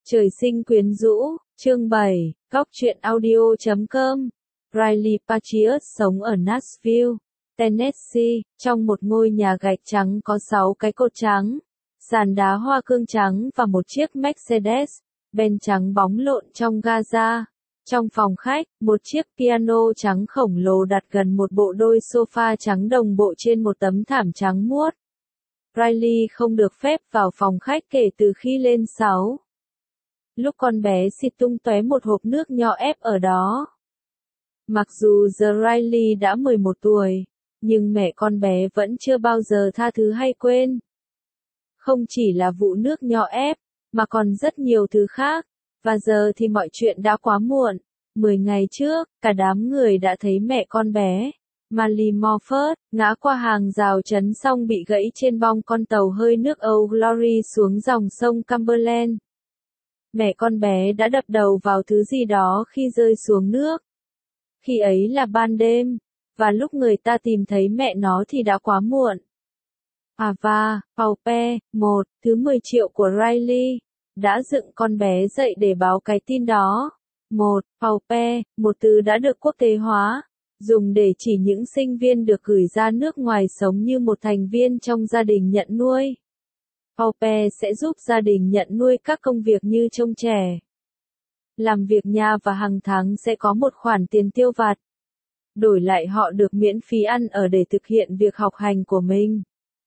Trời sinh quyến rũ, chương 7, góc truyện audio.com. Riley Patriot sống ở Nashville, Tennessee, trong một ngôi nhà gạch trắng có 6 cái cột trắng, sàn đá hoa cương trắng và một chiếc Mercedes-Benz trắng bóng lộn trong Gaza. Trong phòng khách, một chiếc piano trắng khổng lồ đặt gần một bộ đôi sofa trắng đồng bộ trên một tấm thảm trắng muốt. Riley không được phép vào phòng khách kể từ khi lên 6. Lúc con bé xịt tung tóe một hộp nước nho ép ở đó. Mặc dù giờ Riley đã 11 tuổi, nhưng mẹ con bé vẫn chưa bao giờ tha thứ hay quên. Không chỉ là vụ nước nho ép, mà còn rất nhiều thứ khác, và giờ thì mọi chuyện đã quá muộn. 10 ngày trước, cả đám người đã thấy mẹ con bé, Marlee Morford, ngã qua hàng rào chắn xong bị gãy trên bong con tàu hơi nước Old Glory xuống dòng sông Cumberland. Mẹ con bé đã đập đầu vào thứ gì đó khi rơi xuống nước. Khi ấy là ban đêm, và lúc người ta tìm thấy mẹ nó thì đã quá muộn. Ava, Paupe, thứ 10 triệu của Riley, đã dựng con bé dậy để báo cái tin đó. Paupe, một từ đã được quốc tế hóa, dùng để chỉ những sinh viên được gửi ra nước ngoài sống như một thành viên trong gia đình nhận nuôi. Paupe sẽ giúp gia đình nhận nuôi các công việc như trông trẻ, làm việc nhà và hàng tháng sẽ có một khoản tiền tiêu vặt. Đổi lại họ được miễn phí ăn ở để thực hiện việc học hành của mình.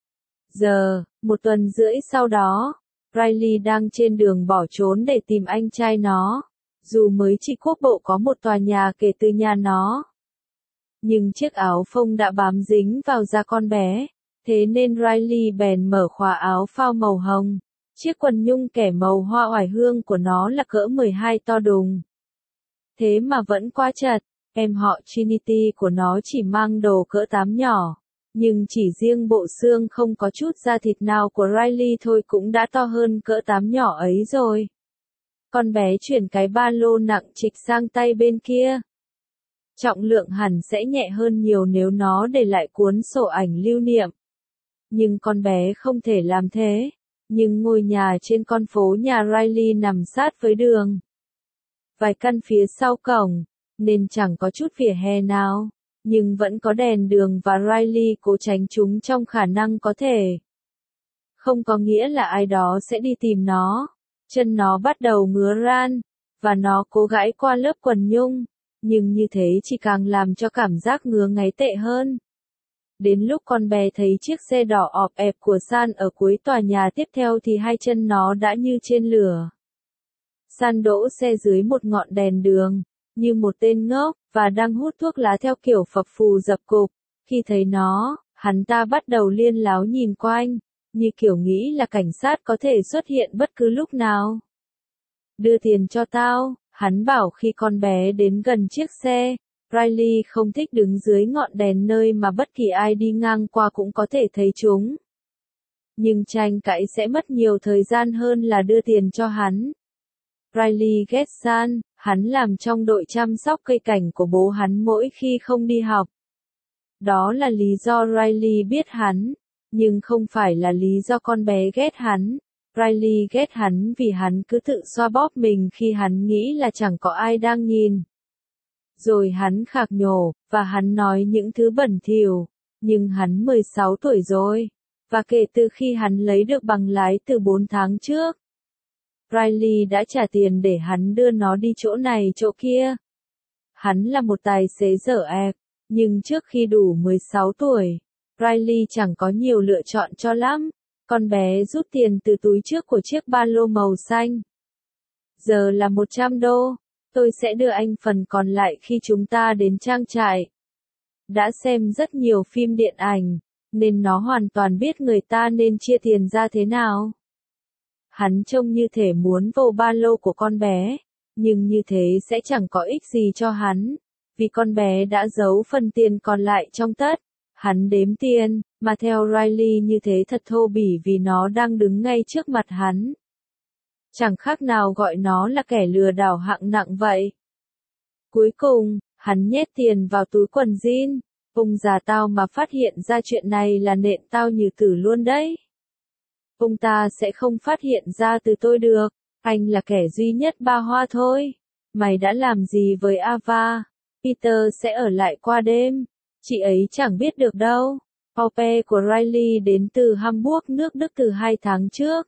Giờ, 1 tuần rưỡi sau đó, Riley đang trên đường bỏ trốn để tìm anh trai nó, dù mới chỉ quốc bộ có một tòa nhà kể từ nhà nó. Nhưng chiếc áo phông đã bám dính vào da con bé. Thế nên Riley bèn mở khóa áo phao màu hồng. Chiếc quần nhung kẻ màu hoa oải hương của nó là cỡ 12 to đùng. Thế mà vẫn quá chật, em họ Trinity của nó chỉ mang đồ cỡ 8 nhỏ. Nhưng chỉ riêng bộ xương không có chút da thịt nào của Riley thôi cũng đã to hơn cỡ 8 nhỏ ấy rồi. Con bé chuyển cái ba lô nặng trịch sang tay bên kia. Trọng lượng hẳn sẽ nhẹ hơn nhiều nếu nó để lại cuốn sổ ảnh lưu niệm. Nhưng con bé không thể làm thế. Nhưng ngôi nhà trên con phố nhà Riley nằm sát với đường. Vài căn phía sau cổng, nên chẳng có chút vỉa hè nào. Nhưng vẫn có đèn đường và Riley cố tránh chúng trong khả năng có thể. Không có nghĩa là ai đó sẽ đi tìm nó. Chân nó bắt đầu ngứa ran, và nó cố gãi qua lớp quần nhung. Nhưng như thế chỉ càng làm cho cảm giác ngứa ngáy tệ hơn. Đến lúc con bé thấy chiếc xe đỏ ọp ẹp của San ở cuối tòa nhà tiếp theo thì hai chân nó đã như trên lửa. San đỗ xe dưới một ngọn đèn đường, như một tên ngốc, và đang hút thuốc lá theo kiểu phập phù dập cục. Khi thấy nó, hắn ta bắt đầu liên láo nhìn quanh, như kiểu nghĩ là cảnh sát có thể xuất hiện bất cứ lúc nào. Đưa tiền cho tao, hắn bảo khi con bé đến gần chiếc xe. Riley không thích đứng dưới ngọn đèn nơi mà bất kỳ ai đi ngang qua cũng có thể thấy chúng. Nhưng tranh cãi sẽ mất nhiều thời gian hơn là đưa tiền cho hắn. Riley ghét San, hắn làm trong đội chăm sóc cây cảnh của bố hắn mỗi khi không đi học. Đó là lý do Riley biết hắn, nhưng không phải là lý do con bé ghét hắn. Riley ghét hắn vì hắn cứ tự xoa bóp mình khi hắn nghĩ là chẳng có ai đang nhìn. Rồi hắn khạc nhổ, và hắn nói những thứ bẩn thỉu. Nhưng hắn 16 tuổi rồi, và kể từ khi hắn lấy được bằng lái từ 4 tháng trước, Riley đã trả tiền để hắn đưa nó đi chỗ này chỗ kia. Hắn là một tài xế dở ẹc, nhưng trước khi đủ 16 tuổi, Riley chẳng có nhiều lựa chọn cho lắm. Con bé rút tiền từ túi trước của chiếc ba lô màu xanh. Giờ là 100 đô. Tôi sẽ đưa anh phần còn lại khi chúng ta đến trang trại. Đã xem rất nhiều phim điện ảnh, nên nó hoàn toàn biết người ta nên chia tiền ra thế nào. Hắn trông như thể muốn vô ba lô của con bé, nhưng như thế sẽ chẳng có ích gì cho hắn, vì con bé đã giấu phần tiền còn lại trong tất. Hắn đếm tiền, mà theo Riley như thế thật thô bỉ vì nó đang đứng ngay trước mặt hắn. Chẳng khác nào gọi nó là kẻ lừa đảo hạng nặng vậy. Cuối cùng, hắn nhét tiền vào túi quần jean. Ông già tao mà phát hiện ra chuyện này là nện tao như tử luôn đấy. Ông ta sẽ không phát hiện ra từ tôi được. Anh là kẻ duy nhất ba hoa thôi. Mày đã làm gì với Ava? Peter sẽ ở lại qua đêm. Chị ấy chẳng biết được đâu. Pope của Riley đến từ Hamburg, nước Đức từ 2 tháng trước.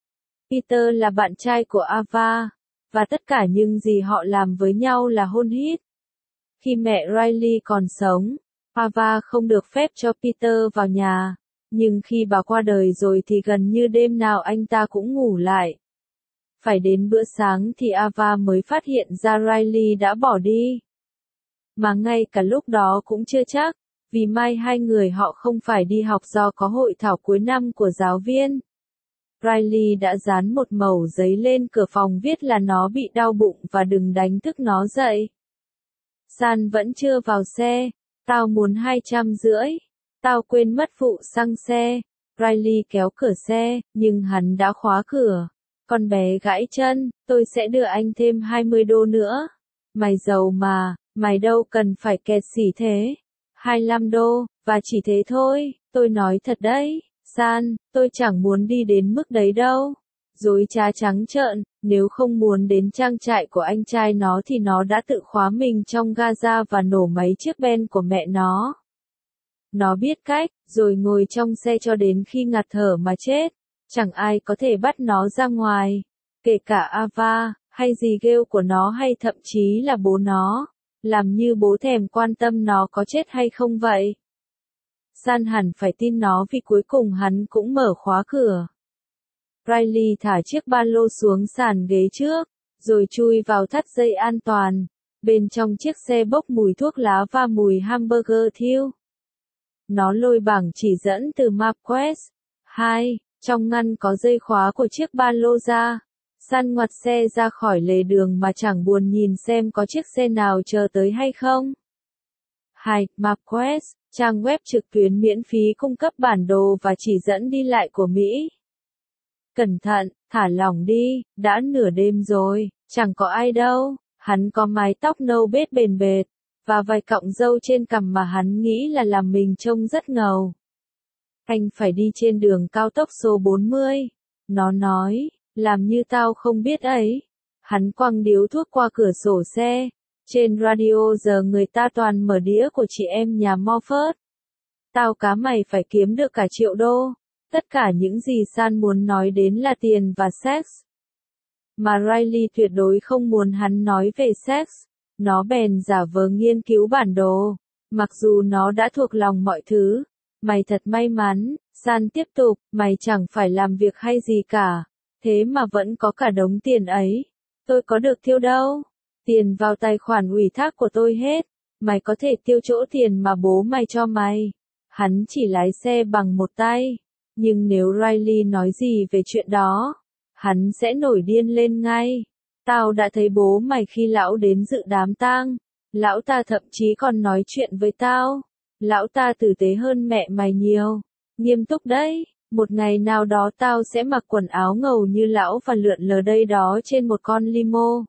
Peter là bạn trai của Ava, và tất cả những gì họ làm với nhau là hôn hít. Khi mẹ Riley còn sống, Ava không được phép cho Peter vào nhà, nhưng khi bà qua đời rồi thì gần như đêm nào anh ta cũng ngủ lại. Phải đến bữa sáng thì Ava mới phát hiện ra Riley đã bỏ đi. Mà ngay cả lúc đó cũng chưa chắc, vì mai hai người họ không phải đi học do có hội thảo cuối năm của giáo viên. Riley đã dán một mẩu giấy lên cửa phòng viết là nó bị đau bụng và đừng đánh thức nó dậy. San vẫn chưa vào xe. Tao muốn 250. Tao quên mất phụ xăng xe. Riley kéo cửa xe, nhưng hắn đã khóa cửa. Con bé gãi chân, tôi sẽ đưa anh thêm 20 đô nữa. Mày giàu mà, mày đâu cần phải kẹt xỉ thế. 25 đô, và chỉ thế thôi, tôi nói thật đấy. San, tôi chẳng muốn đi đến mức đấy đâu. Dối trá trắng trợn, nếu không muốn đến trang trại của anh trai nó thì nó đã tự khóa mình trong Gaza và nổ mấy chiếc Ben của mẹ nó. Nó biết cách, rồi ngồi trong xe cho đến khi ngạt thở mà chết. Chẳng ai có thể bắt nó ra ngoài, kể cả Ava, hay dì ghêu của nó hay thậm chí là bố nó. Làm như bố thèm quan tâm nó có chết hay không vậy. San hẳn phải tin nó vì cuối cùng hắn cũng mở khóa cửa. Riley thả chiếc ba lô xuống sàn ghế trước, rồi chui vào thắt dây an toàn. Bên trong chiếc xe bốc mùi thuốc lá và mùi hamburger thiêu. Nó lôi bảng chỉ dẫn từ MapQuest. 2. Trong ngăn có dây khóa của chiếc ba lô ra. San ngoặt xe ra khỏi lề đường mà chẳng buồn nhìn xem có chiếc xe nào chờ tới hay không. 2. MapQuest, trang web trực tuyến miễn phí cung cấp bản đồ và chỉ dẫn đi lại của Mỹ. Cẩn thận, thả lỏng đi, đã nửa đêm rồi, chẳng có ai đâu. Hắn có mái tóc nâu bết bền bệt, và vài cọng râu trên cằm mà hắn nghĩ là làm mình trông rất ngầu. Anh phải đi trên đường cao tốc số 40. Nó nói, làm như tao không biết ấy. Hắn quăng điếu thuốc qua cửa sổ xe. Trên radio giờ người ta toàn mở đĩa của chị em nhà Moffat. Tao cá mày phải kiếm được cả $1 triệu. Tất cả những gì San muốn nói đến là tiền và sex. Mà Riley tuyệt đối không muốn hắn nói về sex. Nó bèn giả vờ nghiên cứu bản đồ. Mặc dù nó đã thuộc lòng mọi thứ. Mày thật may mắn, San tiếp tục, mày chẳng phải làm việc hay gì cả. Thế mà vẫn có cả đống tiền ấy. Tôi có được tiêu đâu. Tiền vào tài khoản ủy thác của tôi hết. Mày có thể tiêu chỗ tiền mà bố mày cho mày. Hắn chỉ lái xe bằng một tay. Nhưng nếu Riley nói gì về chuyện đó, hắn sẽ nổi điên lên ngay. Tao đã thấy bố mày khi lão đến dự đám tang. Lão ta thậm chí còn nói chuyện với tao. Lão ta tử tế hơn mẹ mày nhiều. Nghiêm túc đấy. Một ngày nào đó tao sẽ mặc quần áo ngầu như lão và lượn lờ đây đó trên một con limo.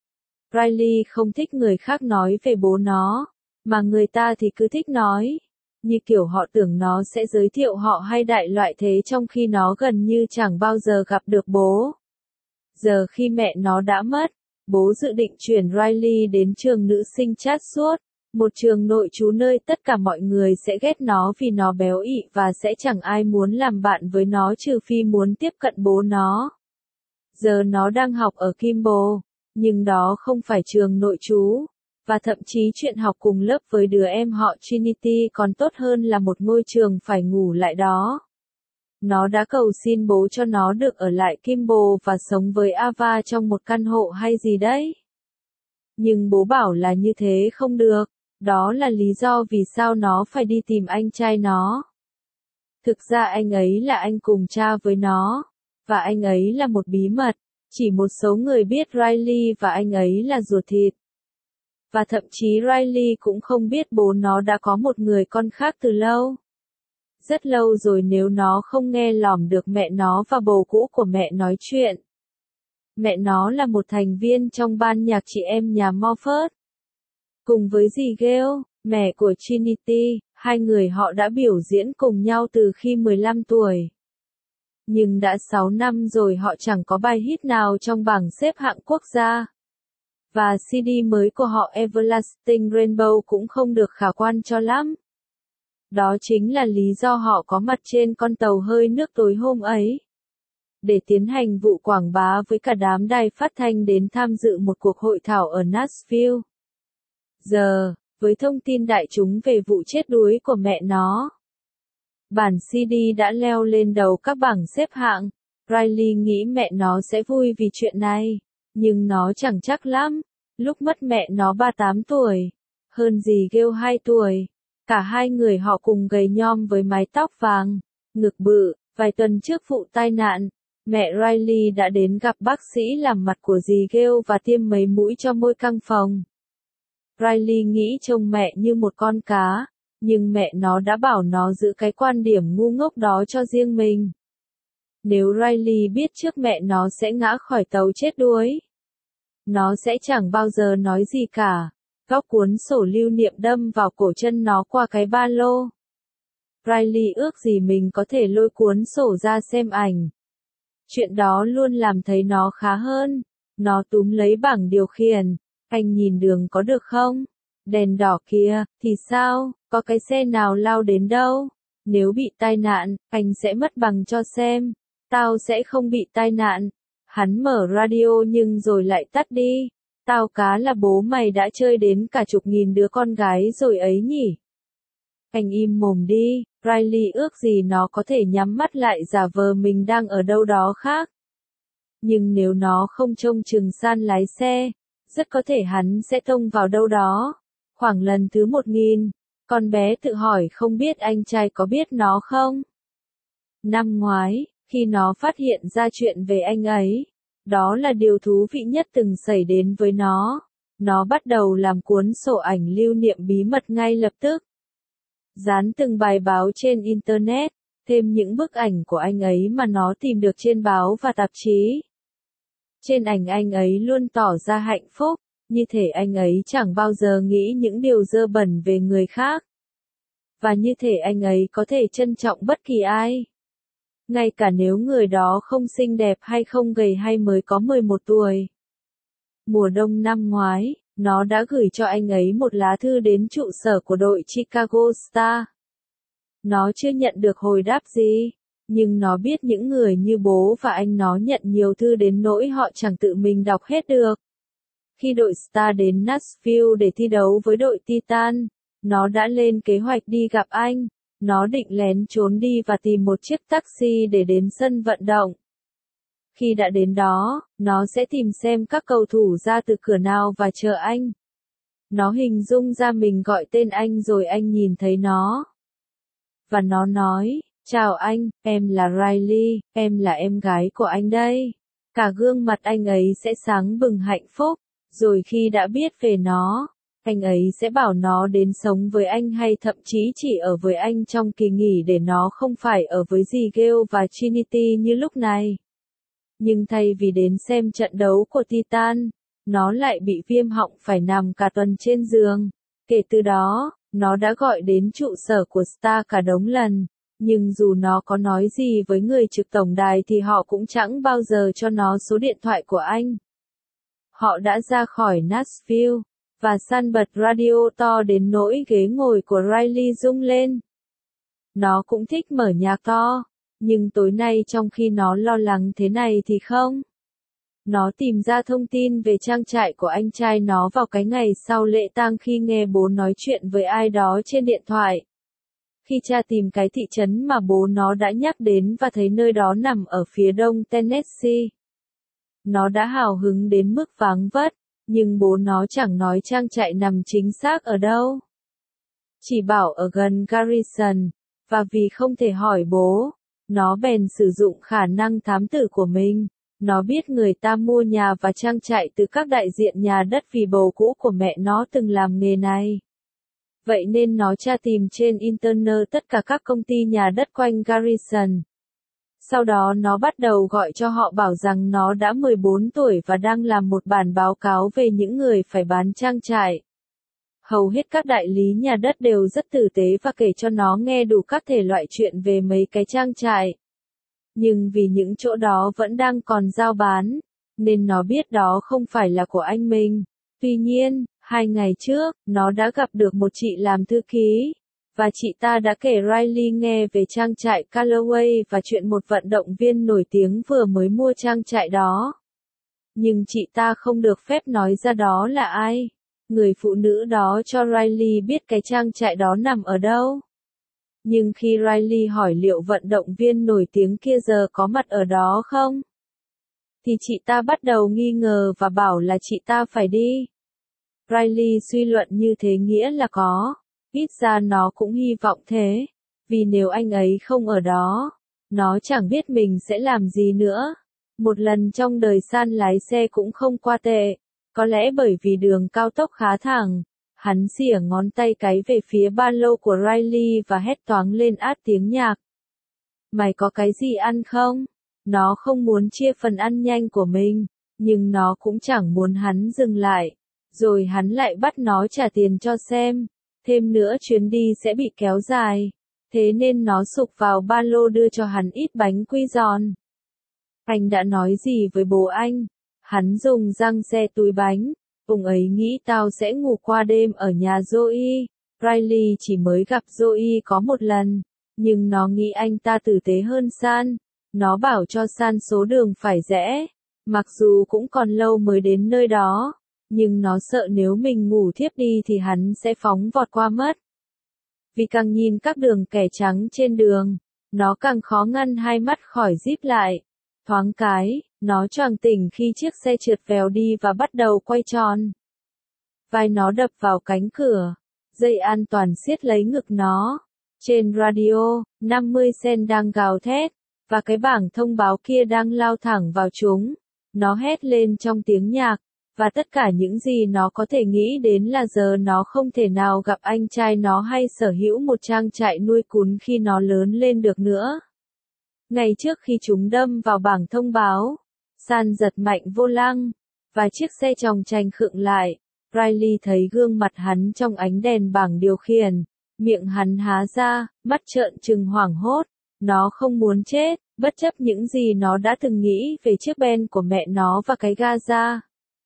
Riley không thích người khác nói về bố nó, mà người ta thì cứ thích nói. Như kiểu họ tưởng nó sẽ giới thiệu họ hay đại loại thế trong khi nó gần như chẳng bao giờ gặp được bố. Giờ khi mẹ nó đã mất, bố dự định chuyển Riley đến trường nữ sinh Chatsworth, một trường nội trú nơi tất cả mọi người sẽ ghét nó vì nó béo ị và sẽ chẳng ai muốn làm bạn với nó trừ phi muốn tiếp cận bố nó. Giờ nó đang học ở Kimball, nhưng đó không phải trường nội trú, và thậm chí chuyện học cùng lớp với đứa em họ Trinity còn tốt hơn là một ngôi trường phải ngủ lại đó. Nó đã cầu xin bố cho nó được ở lại Kimball và sống với Ava trong một căn hộ hay gì đấy. Nhưng bố bảo là như thế không được, đó là lý do vì sao nó phải đi tìm anh trai nó. Thực ra anh ấy là anh cùng cha với nó, và anh ấy là một bí mật, chỉ một số người biết Riley và anh ấy là ruột thịt. Và thậm chí Riley cũng không biết bố nó đã có một người con khác từ lâu. Rất lâu rồi nếu nó không nghe lỏm được mẹ nó và bồ cũ của mẹ nói chuyện. Mẹ nó là một thành viên trong ban nhạc chị em nhà Moffat. Cùng với dì Gail, mẹ của Trinity, hai người họ đã biểu diễn cùng nhau từ khi 15 tuổi. Nhưng đã 6 năm rồi họ chẳng có bài hit nào trong bảng xếp hạng quốc gia. Và CD mới của họ Everlasting Rainbow cũng không được khả quan cho lắm. Đó chính là lý do họ có mặt trên con tàu hơi nước tối hôm ấy. Để tiến hành vụ quảng bá với cả đám đài phát thanh đến tham dự một cuộc hội thảo ở Nashville. Giờ, với thông tin đại chúng về vụ chết đuối của mẹ nó, bản CD đã leo lên đầu các bảng xếp hạng. Riley nghĩ mẹ nó sẽ vui vì chuyện này, nhưng nó chẳng chắc lắm. Lúc mất mẹ nó 38 tuổi, hơn gì Gail 2 tuổi. Cả hai người họ cùng gầy nhom với mái tóc vàng, ngực bự. Vài tuần trước vụ tai nạn, mẹ Riley đã đến gặp bác sĩ làm mặt của dì Gail và tiêm mấy mũi cho môi căng phồng. Riley nghĩ trông mẹ như một con cá, nhưng mẹ nó đã bảo nó giữ cái quan điểm ngu ngốc đó cho riêng mình. Nếu Riley biết trước mẹ nó sẽ ngã khỏi tàu chết đuối, nó sẽ chẳng bao giờ nói gì cả. Góc cuốn sổ lưu niệm đâm vào cổ chân nó qua cái ba lô. Riley ước gì mình có thể lôi cuốn sổ ra xem ảnh. Chuyện đó luôn làm thấy nó khá hơn. Nó túm lấy bảng điều khiển. Anh nhìn đường có được không? Đèn đỏ kia, thì sao? Có cái xe nào lao đến đâu? Nếu bị tai nạn, anh sẽ mất bằng cho xem. Tao sẽ không bị tai nạn. Hắn mở radio nhưng rồi lại tắt đi. Tao cá là bố mày đã chơi đến cả chục nghìn đứa con gái rồi ấy nhỉ? Anh im mồm đi. Riley ước gì nó có thể nhắm mắt lại giả vờ mình đang ở đâu đó khác. Nhưng nếu nó không trông chừng san lái xe, rất có thể hắn sẽ tông vào đâu đó. Khoảng lần thứ 1000, con bé tự hỏi không biết anh trai có biết nó không? Năm ngoái, khi nó phát hiện ra chuyện về anh ấy, đó là điều thú vị nhất từng xảy đến với nó. Nó bắt đầu làm cuốn sổ ảnh lưu niệm bí mật ngay lập tức. Dán từng bài báo trên Internet, thêm những bức ảnh của anh ấy mà nó tìm được trên báo và tạp chí. Trên ảnh anh ấy luôn tỏ ra hạnh phúc, như thể anh ấy chẳng bao giờ nghĩ những điều dơ bẩn về người khác. Và như thể anh ấy có thể trân trọng bất kỳ ai. Ngay cả nếu người đó không xinh đẹp hay không gầy hay mới có 11 tuổi. Mùa đông năm ngoái, nó đã gửi cho anh ấy một lá thư đến trụ sở của đội Chicago Star. Nó chưa nhận được hồi đáp gì, nhưng nó biết những người như bố và anh nó nhận nhiều thư đến nỗi họ chẳng tự mình đọc hết được. Khi đội Star đến Nashville để thi đấu với đội Titan, nó đã lên kế hoạch đi gặp anh. Nó định lén trốn đi và tìm một chiếc taxi để đến sân vận động. Khi đã đến đó, nó sẽ tìm xem các cầu thủ ra từ cửa nào và chờ anh. Nó hình dung ra mình gọi tên anh rồi anh nhìn thấy nó. Và nó nói, chào anh, em là Riley, em là em gái của anh đây. Cả gương mặt anh ấy sẽ sáng bừng hạnh phúc. Rồi khi đã biết về nó, anh ấy sẽ bảo nó đến sống với anh hay thậm chí chỉ ở với anh trong kỳ nghỉ để nó không phải ở với dì Gail và Trinity như lúc này. Nhưng thay vì đến xem trận đấu của Titan, nó lại bị viêm họng phải nằm cả tuần trên giường. Kể từ đó, nó đã gọi đến trụ sở của Star cả đống lần. Nhưng dù nó có nói gì với người trực tổng đài thì họ cũng chẳng bao giờ cho nó số điện thoại của anh. Họ đã ra khỏi Nashville, và San bật radio to đến nỗi ghế ngồi của Riley rung lên. Nó cũng thích mở nhạc to, nhưng tối nay trong khi nó lo lắng thế này thì không. Nó tìm ra thông tin về trang trại của anh trai nó vào cái ngày sau lễ tang khi nghe bố nói chuyện với ai đó trên điện thoại. Khi cha tìm cái thị trấn mà bố nó đã nhắc đến và thấy nơi đó nằm ở phía đông Tennessee, nó đã hào hứng đến mức váng vất, nhưng bố nó chẳng nói trang trại nằm chính xác ở đâu. Chỉ bảo ở gần Garrison, và vì không thể hỏi bố, nó bèn sử dụng khả năng thám tử của mình. Nó biết người ta mua nhà và trang trại từ các đại diện nhà đất vì bầu cũ của mẹ nó từng làm nghề này. Vậy nên nó tra tìm trên Internet tất cả các công ty nhà đất quanh Garrison. Sau đó nó bắt đầu gọi cho họ bảo rằng nó đã 14 tuổi và đang làm một bản báo cáo về những người phải bán trang trại. Hầu hết các đại lý nhà đất đều rất tử tế và kể cho nó nghe đủ các thể loại chuyện về mấy cái trang trại. Nhưng vì những chỗ đó vẫn đang còn giao bán, nên nó biết đó không phải là của anh mình. Tuy nhiên, 2 ngày trước, nó đã gặp được một chị làm thư ký, và chị ta đã kể Riley nghe về trang trại Callaway và chuyện một vận động viên nổi tiếng vừa mới mua trang trại đó. Nhưng chị ta không được phép nói ra đó là ai. Người phụ nữ đó cho Riley biết cái trang trại đó nằm ở đâu. Nhưng khi Riley hỏi liệu vận động viên nổi tiếng kia giờ có mặt ở đó không, thì chị ta bắt đầu nghi ngờ và bảo là chị ta phải đi. Riley suy luận như thế nghĩa là có. Ít ra nó cũng hy vọng thế. Vì nếu anh ấy không ở đó, nó chẳng biết mình sẽ làm gì nữa. Một lần trong đời San lái xe cũng không qua tệ. Có lẽ bởi vì đường cao tốc khá thẳng. Hắn xỉa ngón tay cái về phía ba lô của Riley và hét toáng lên át tiếng nhạc. Mày có cái gì ăn không? Nó không muốn chia phần ăn nhanh của mình, nhưng nó cũng chẳng muốn hắn dừng lại. Rồi hắn lại bắt nó trả tiền cho xem. Thêm nữa chuyến đi sẽ bị kéo dài. Thế nên nó sục vào ba lô đưa cho hắn ít bánh quy giòn. Anh đã nói gì với bố anh? Hắn dùng răng xe túi bánh. Ông ấy nghĩ tao sẽ ngủ qua đêm ở nhà Joey. Riley chỉ mới gặp Joey có một lần, nhưng nó nghĩ anh ta tử tế hơn San. Nó bảo cho San số đường phải rẽ. Mặc dù cũng còn lâu mới đến nơi đó, nhưng nó sợ nếu mình ngủ thiếp đi thì hắn sẽ phóng vọt qua mất. Vì càng nhìn các đường kẻ trắng trên đường, nó càng khó ngăn hai mắt khỏi díp lại. Thoáng cái, nó choàng tỉnh khi chiếc xe trượt vèo đi và bắt đầu quay tròn. Vai nó đập vào cánh cửa, dây an toàn siết lấy ngực nó. Trên radio, 50 Cent đang gào thét, và cái bảng thông báo kia đang lao thẳng vào chúng. Nó hét lên trong tiếng nhạc, và tất cả những gì nó có thể nghĩ đến là giờ nó không thể nào gặp anh trai nó hay sở hữu một trang trại nuôi cún khi nó lớn lên được nữa. Ngày trước khi chúng đâm vào bảng thông báo, San giật mạnh vô lăng, và chiếc xe chòng chành khựng lại. Riley thấy gương mặt hắn trong ánh đèn bảng điều khiển, miệng hắn há ra, mắt trợn trừng hoảng hốt. Nó không muốn chết, bất chấp những gì nó đã từng nghĩ về chiếc Ben của mẹ nó và cái Gaza.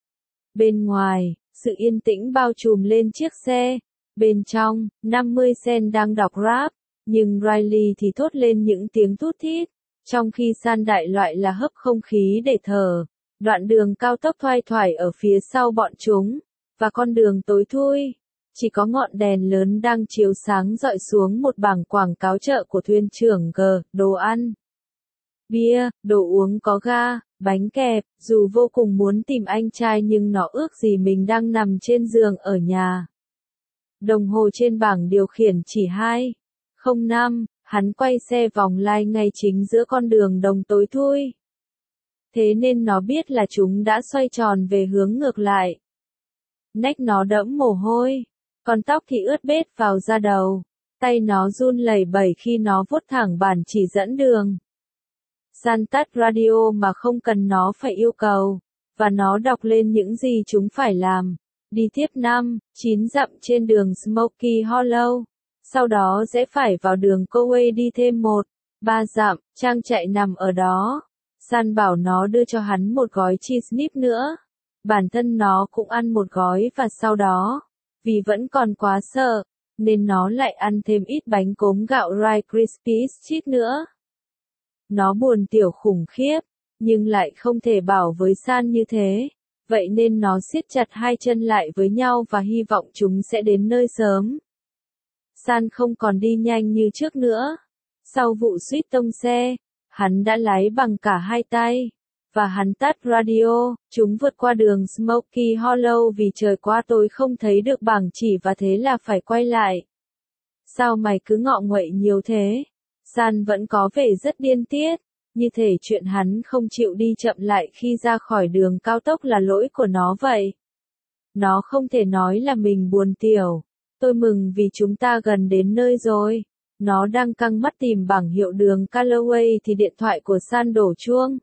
Bên ngoài, sự yên tĩnh bao trùm lên chiếc xe. Bên trong, 50 Cent đang đọc rap, nhưng Riley thì thốt lên những tiếng thút thít, trong khi San đại loại là hấp không khí để thở. Đoạn đường cao tốc thoai thoải ở phía sau bọn chúng, và con đường tối thui. Chỉ có ngọn đèn lớn đang chiếu sáng rọi xuống một bảng quảng cáo chợ của thuyền trưởng G, đồ ăn, bia, đồ uống có ga, bánh kẹp. Dù vô cùng muốn tìm anh trai nhưng nó ước gì mình đang nằm trên giường ở nhà. Đồng hồ trên bảng điều khiển chỉ 2:05, hắn quay xe vòng lai ngay chính giữa con đường đồng tối thui. Thế nên nó biết là chúng đã xoay tròn về hướng ngược lại. Nách nó đẫm mồ hôi, con tóc thì ướt bết vào da đầu, tay nó run lẩy bẩy khi nó vuốt thẳng bản chỉ dẫn đường. San tắt radio mà không cần nó phải yêu cầu, và nó đọc lên những gì chúng phải làm. Đi tiếp 5-9 dặm trên đường Smoky Hollow, sau đó rẽ phải vào đường Coway đi thêm 1-3 dặm, trang trại nằm ở đó. San bảo nó đưa cho hắn một gói cheese nip nữa. Bản thân nó cũng ăn một gói và sau đó, vì vẫn còn quá sợ, nên nó lại ăn thêm ít bánh cốm gạo Rice Krispies Treat nữa. Nó buồn tiểu khủng khiếp, nhưng lại không thể bảo với San như thế. Vậy nên nó siết chặt hai chân lại với nhau và hy vọng chúng sẽ đến nơi sớm. San không còn đi nhanh như trước nữa. Sau vụ suýt tông xe, hắn đã lái bằng cả hai tay. Và hắn tắt radio, chúng vượt qua đường Smoky Hollow vì trời quá tối không thấy được bảng chỉ và thế là phải quay lại. Sao mày cứ ngọ nguậy nhiều thế? San vẫn có vẻ rất điên tiết, như thể chuyện hắn không chịu đi chậm lại khi ra khỏi đường cao tốc là lỗi của nó vậy. Nó không thể nói là mình buồn tiểu. Tôi mừng vì chúng ta gần đến nơi rồi. Nó đang căng mắt tìm bảng hiệu đường Callaway thì điện thoại của San đổ chuông.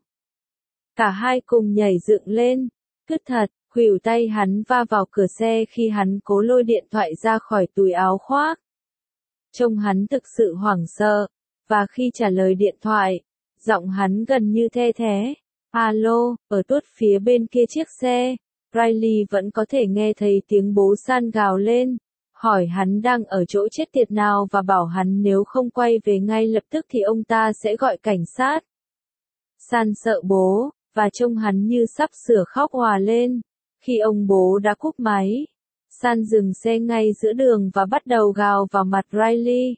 Cả hai cùng nhảy dựng lên. Cứt thật, khuỷu tay hắn va vào cửa xe khi hắn cố lôi điện thoại ra khỏi túi áo khoác. Trông hắn thực sự hoảng sợ. Và khi trả lời điện thoại, Giọng hắn gần như the thé. Alo, ở tuốt phía bên kia chiếc xe. Riley vẫn có thể nghe thấy tiếng bố San gào lên. Hỏi hắn đang ở chỗ chết tiệt nào và bảo hắn nếu không quay về ngay lập tức thì ông ta sẽ gọi cảnh sát. San sợ bố, và trông hắn như sắp sửa khóc òa lên. Khi ông bố đã cúp máy, San dừng xe ngay giữa đường và bắt đầu gào vào mặt Riley.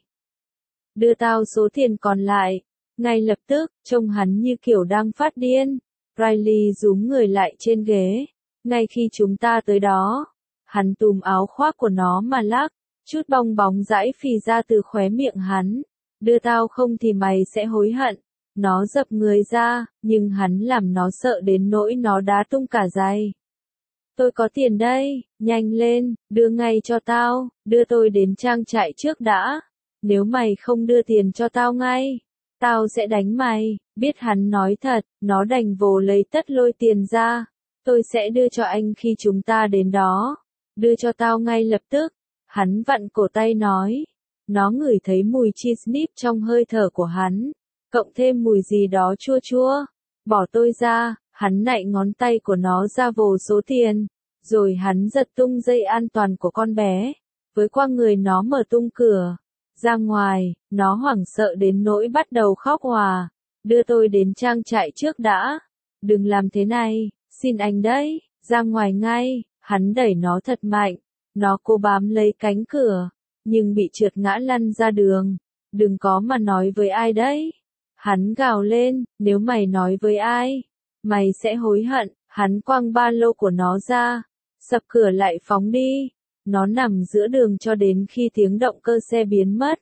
Đưa tao số tiền còn lại. Ngay lập tức, trông hắn như kiểu đang phát điên. Riley rúm người lại trên ghế. Ngay khi chúng ta tới đó, hắn túm áo khoác của nó mà lắc, chút bong bóng rãi phì ra từ khóe miệng hắn. Đưa tao không thì mày sẽ hối hận. Nó dập người ra, nhưng hắn làm nó sợ đến nỗi nó đá tung cả giày. Tôi có tiền đây, nhanh lên, đưa ngay cho tao, đưa tôi đến trang trại trước đã. Nếu mày không đưa tiền cho tao ngay, tao sẽ đánh mày. Biết hắn nói thật, nó đành vồ lấy tất lôi tiền ra. Tôi sẽ đưa cho anh khi chúng ta đến đó. Đưa cho tao ngay lập tức. Hắn vặn cổ tay nói. Nó ngửi thấy mùi cheese nip trong hơi thở của hắn. Cộng thêm mùi gì đó chua chua. Bỏ tôi ra, hắn nạy ngón tay của nó ra vồ số tiền. Rồi hắn giật tung dây an toàn của con bé. Với qua người nó mở tung cửa. Ra ngoài, nó hoảng sợ đến nỗi bắt đầu khóc òa. Đưa tôi đến trang trại trước đã. Đừng làm thế này, xin anh đấy, ra ngoài ngay. Hắn đẩy nó thật mạnh. Nó cố bám lấy cánh cửa, nhưng bị trượt ngã lăn ra đường. Đừng có mà nói với ai đấy. Hắn gào lên, nếu mày nói với ai, mày sẽ hối hận. Hắn quăng ba lô của nó ra, sập cửa lại phóng đi. Nó nằm giữa đường cho đến khi tiếng động cơ xe biến mất.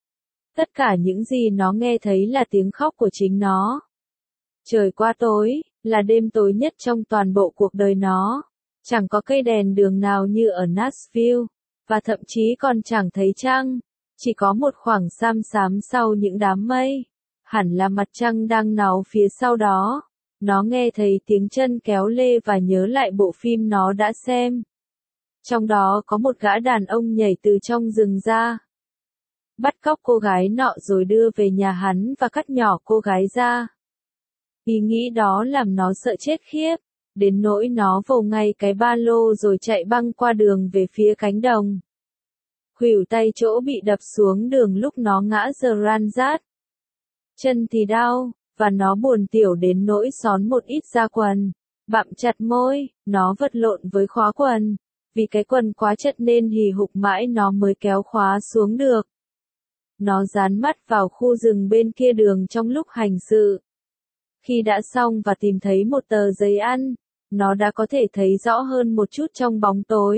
Tất cả những gì nó nghe thấy là tiếng khóc của chính nó. Trời qua tối, là đêm tối nhất trong toàn bộ cuộc đời nó. Chẳng có cây đèn đường nào như ở Nashville, và thậm chí còn chẳng thấy trăng. Chỉ có một khoảng xám xám sau những đám mây. Hẳn là mặt trăng đang náu phía sau đó. Nó nghe thấy tiếng chân kéo lê và nhớ lại bộ phim nó đã xem. Trong đó có một gã đàn ông nhảy từ trong rừng ra, bắt cóc cô gái nọ rồi đưa về nhà hắn và cắt nhỏ cô gái ra. Ý nghĩ đó làm nó sợ chết khiếp, đến nỗi nó vồ ngay cái ba lô rồi chạy băng qua đường về phía cánh đồng. Khuỷu tay chỗ bị đập xuống đường lúc nó ngã giờ ran rát. Chân thì đau, và nó buồn tiểu đến nỗi xón một ít da quần. Bặm chặt môi, nó vật lộn với khóa quần. Vì cái quần quá chật nên hì hục mãi nó mới kéo khóa xuống được. Nó dán mắt vào khu rừng bên kia đường trong lúc hành sự. Khi đã xong và tìm thấy một tờ giấy ăn, nó đã có thể thấy rõ hơn một chút trong bóng tối.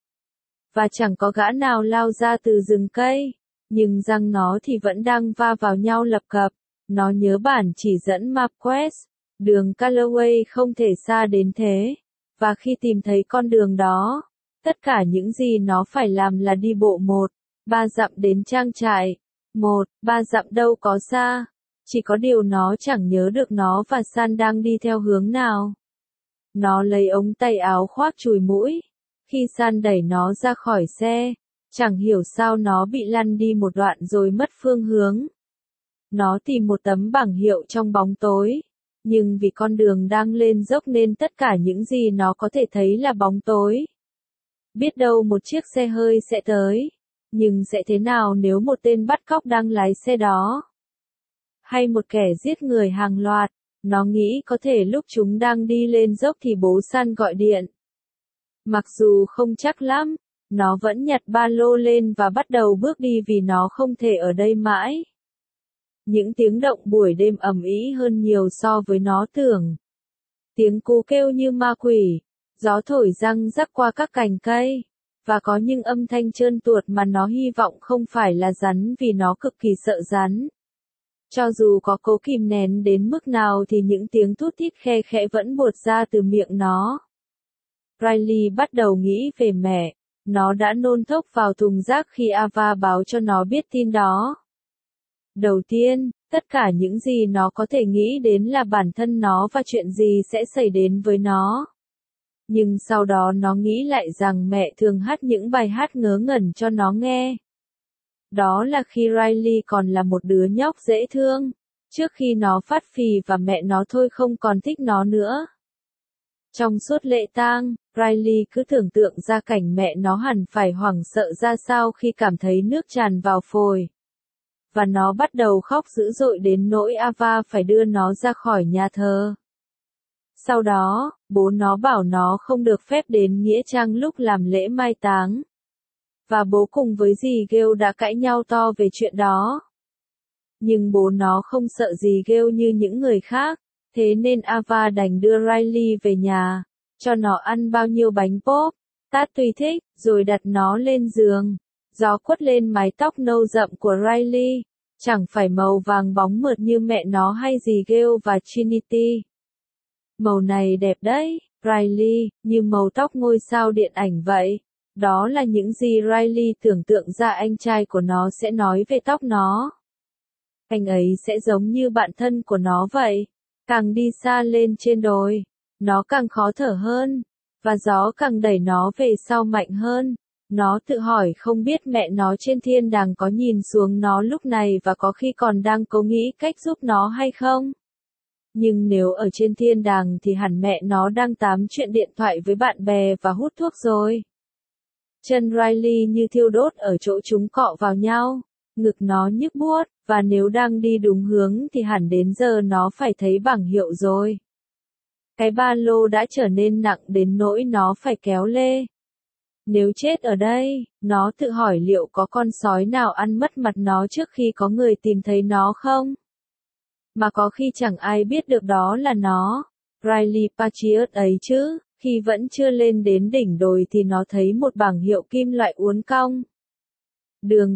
Và chẳng có gã nào lao ra từ rừng cây, nhưng răng nó thì vẫn đang va vào nhau lập cập. Nó nhớ bản chỉ dẫn MapQuest, đường Callaway không thể xa đến thế. Và khi tìm thấy con đường đó, tất cả những gì nó phải làm là đi bộ 1-3 dặm đến trang trại. 1-3 dặm đâu có xa. Chỉ có điều nó chẳng nhớ được nó và San đang đi theo hướng nào. Nó lấy ống tay áo khoác chùi mũi. Khi San đẩy nó ra khỏi xe, chẳng hiểu sao nó bị lăn đi một đoạn rồi mất phương hướng. Nó tìm một tấm bảng hiệu trong bóng tối. Nhưng vì con đường đang lên dốc nên tất cả những gì nó có thể thấy là bóng tối. Biết đâu một chiếc xe hơi sẽ tới. Nhưng sẽ thế nào nếu một tên bắt cóc đang lái xe đó? Hay một kẻ giết người hàng loạt? Nó nghĩ có thể lúc chúng đang đi lên dốc thì bố San gọi điện. Mặc dù không chắc lắm, nó vẫn nhặt ba lô lên và bắt đầu bước đi vì nó không thể ở đây mãi. Những tiếng động buổi đêm ầm ĩ hơn nhiều so với nó tưởng. Tiếng cú kêu như ma quỷ, gió thổi răng rắc qua các cành cây, và có những âm thanh trơn tuột mà nó hy vọng không phải là rắn vì nó cực kỳ sợ rắn. Cho dù có cố kìm nén đến mức nào thì những tiếng thút thít khe khẽ vẫn buột ra từ miệng nó. Riley bắt đầu nghĩ về mẹ, nó đã nôn thốc vào thùng rác khi Ava báo cho nó biết tin đó. Đầu tiên, tất cả những gì nó có thể nghĩ đến là bản thân nó và chuyện gì sẽ xảy đến với nó. Nhưng sau đó nó nghĩ lại rằng mẹ thường hát những bài hát ngớ ngẩn cho nó nghe. Đó là khi Riley còn là một đứa nhóc dễ thương. trước khi nó phát phì và mẹ nó thôi không còn thích nó nữa. Trong suốt lễ tang, Riley cứ tưởng tượng ra cảnh mẹ nó hẳn phải hoảng sợ ra sao khi cảm thấy nước tràn vào phổi. Và nó bắt đầu khóc dữ dội đến nỗi Ava phải đưa nó ra khỏi nhà thờ. Sau đó, bố nó bảo nó không được phép đến nghĩa trang lúc làm lễ mai táng. Và bố cùng với dì Gail đã cãi nhau to về chuyện đó. Nhưng bố nó không sợ dì Gail như những người khác, thế nên Ava đành đưa Riley về nhà, cho nó ăn bao nhiêu bánh pop, tát tùy thích, rồi đặt nó lên giường. Gió quất lên mái tóc nâu rậm của Riley, chẳng phải màu vàng bóng mượt như mẹ nó hay dì Gail và Trinity. Màu này đẹp đấy, Riley, như màu tóc ngôi sao điện ảnh vậy. Đó là những gì Riley tưởng tượng ra anh trai của nó sẽ nói về tóc nó. Anh ấy sẽ giống như bạn thân của nó vậy. Càng đi xa lên trên đồi, nó càng khó thở hơn, và gió càng đẩy nó về sau mạnh hơn. Nó tự hỏi không biết mẹ nó trên thiên đàng có nhìn xuống nó lúc này và có khi còn đang cố nghĩ cách giúp nó hay không. Nhưng nếu ở trên thiên đàng thì hẳn mẹ nó đang tám chuyện điện thoại với bạn bè và hút thuốc rồi. Chân Riley như thiêu đốt ở chỗ chúng cọ vào nhau, ngực nó nhức buốt, và nếu đang đi đúng hướng thì hẳn đến giờ nó phải thấy bảng hiệu rồi. Cái ba lô đã trở nên nặng đến nỗi nó phải kéo lê. Nếu chết ở đây, nó tự hỏi liệu có con sói nào ăn mất mặt nó trước khi có người tìm thấy nó không? Mà có khi chẳng ai biết được đó là nó, Riley Patriot ấy chứ. Khi vẫn chưa lên đến đỉnh đồi thì nó thấy một bảng hiệu kim loại uốn cong. Đường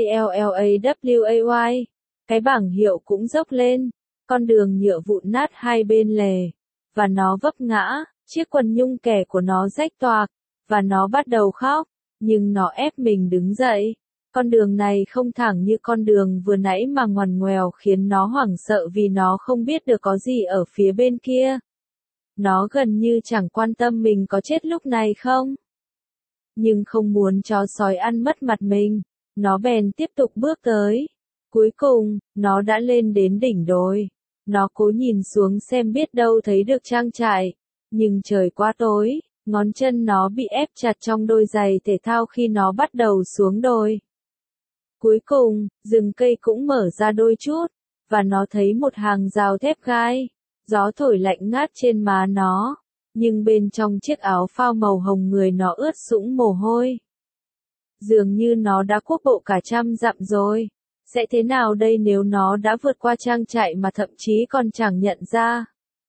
Callaway, cái bảng hiệu cũng dốc lên, con đường nhựa vụn nát hai bên lề, và nó vấp ngã, chiếc quần nhung kẻ của nó rách toạc, và nó bắt đầu khóc, nhưng nó ép mình đứng dậy. Con đường này không thẳng như con đường vừa nãy mà ngoằn ngoèo khiến nó hoảng sợ vì nó không biết được có gì ở phía bên kia. Nó gần như chẳng quan tâm mình có chết lúc này không. Nhưng không muốn chó sói ăn mất mặt mình, nó bèn tiếp tục bước tới. Cuối cùng, nó đã lên đến đỉnh đồi. Nó cố nhìn xuống xem biết đâu thấy được trang trại. Nhưng trời quá tối, ngón chân nó bị ép chặt trong đôi giày thể thao khi nó bắt đầu xuống đồi. Cuối cùng, rừng cây cũng mở ra đôi chút, và nó thấy một hàng rào thép gai. Gió thổi lạnh ngát trên má nó, nhưng bên trong chiếc áo phao màu hồng người nó ướt sũng mồ hôi. Dường như nó đã cuốc bộ cả 100 dặm rồi. Sẽ thế nào đây nếu nó đã vượt qua trang trại mà thậm chí còn chẳng nhận ra?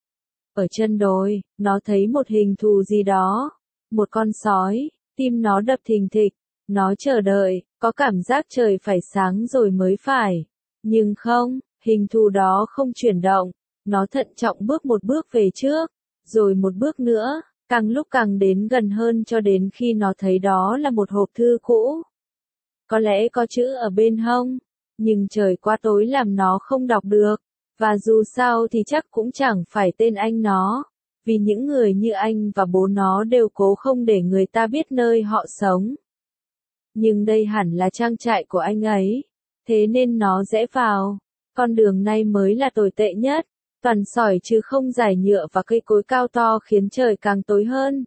Ở chân đồi, nó thấy một hình thù gì đó. Một con sói, tim nó đập thình thịch. Nó chờ đợi, có cảm giác trời phải sáng rồi mới phải. Nhưng không, hình thù đó không chuyển động. Nó thận trọng bước một bước về trước, rồi một bước nữa, càng lúc càng đến gần hơn cho đến khi nó thấy đó là một hộp thư cũ. Có lẽ có chữ ở bên hông, nhưng trời quá tối làm nó không đọc được, và dù sao thì chắc cũng chẳng phải tên anh nó, vì những người như anh và bố nó đều cố không để người ta biết nơi họ sống. Nhưng đây hẳn là trang trại của anh ấy, thế nên nó rẽ vào. Con đường này mới là tồi tệ nhất. Toàn sỏi chứ không giải nhựa và cây cối cao to khiến trời càng tối hơn.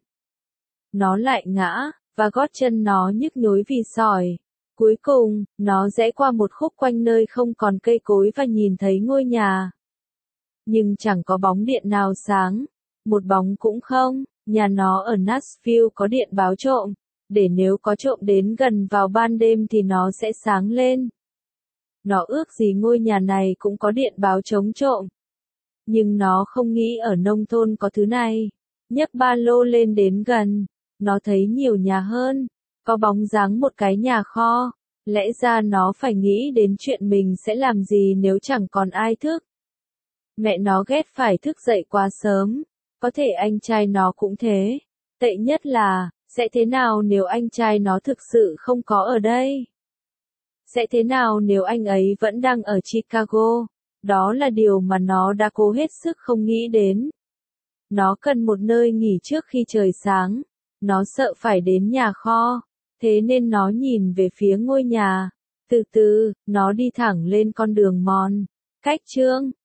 Nó lại ngã, và gót chân nó nhức nhối vì sỏi. Cuối cùng, nó rẽ qua một khúc quanh nơi không còn cây cối và nhìn thấy ngôi nhà. Nhưng chẳng có bóng điện nào sáng. Một bóng cũng không, nhà nó ở Nashville có điện báo trộm, để nếu có trộm đến gần vào ban đêm thì nó sẽ sáng lên. Nó ước gì ngôi nhà này cũng có điện báo chống trộm. Nhưng nó không nghĩ ở nông thôn có thứ này. Nhấc ba lô lên đến gần, nó thấy nhiều nhà hơn, có bóng dáng một cái nhà kho. Lẽ ra nó phải nghĩ đến chuyện mình sẽ làm gì nếu chẳng còn ai thức. Mẹ nó ghét phải thức dậy quá sớm, có thể anh trai nó cũng thế. Tệ nhất là, sẽ thế nào nếu anh trai nó thực sự không có ở đây? Sẽ thế nào nếu anh ấy vẫn đang ở Chicago? Đó là điều mà nó đã cố hết sức không nghĩ đến. Nó cần một nơi nghỉ trước khi trời sáng. Nó sợ phải đến nhà kho. Thế nên nó nhìn về phía ngôi nhà. Từ từ, nó đi thẳng lên con đường mòn. Khách trương